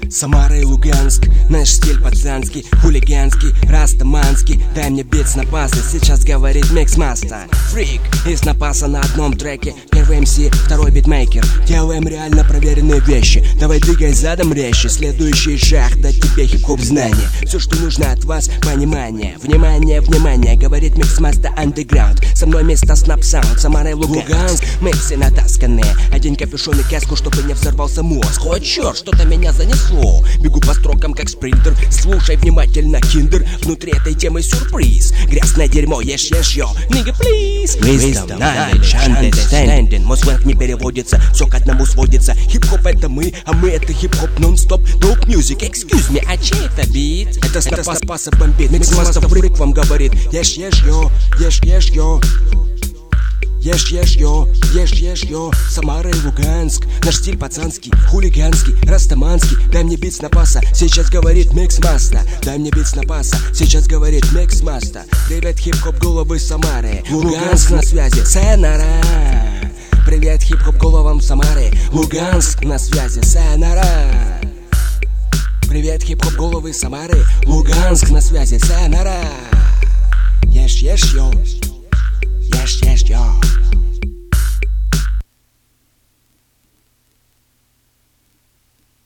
Самара и Луганск, наш стиль пацанский, хулиганский, растаманский. Дай мне бит с напаса, сейчас говорит микс-мастер. Фрик из напаса на одном треке. Первый МС, второй битмейкер. Делаем реально проверенные вещи. Давай двигай задом резче. Следующий шаг, дать тебе хип-хоп знания. Все, что нужно от вас, понимание. Внимание, внимание, говорит микс-мастер андеграунд. Со мной место снап-саунд, Самара и Луганск. Миксы натасканные, один капюшон и каску, чтобы не взорвался мозг. О, черт, что-то меня занесло. Бегу по строкам, как спринтер. Слушай внимательно, киндер. Внутри этой темы сюрприз. Грязное дерьмо, ешь, йо, nigga, please. Wisdom, knowledge, understanding. Мой сленг не переводится, все к одному сводится. Хип-хоп это мы, а мы это хип-хоп нон-стоп. Dope music, excuse me, а чей это бит? Это Снапаса бомбит. Микс-мастер Фрик вам говорит. Ешь, йо, ешь, йо. Ешь, йо, Самара и Луганск. Наш стиль пацанский, хулиганский, растаманский. Дай мне бит с напаса, сейчас говорит микс-мастер. Дай мне бит с напаса, сейчас говорит микс-мастер. Привет, хип-хоп головы Самары, Луганск на связи, сайонара. Привет, хип-хоп головам Самары, Луганск на связи, сайонара. Привет, хип-хоп головы Самары, Луганск на связи, сайонара. Ешь, йо. Yes, yo.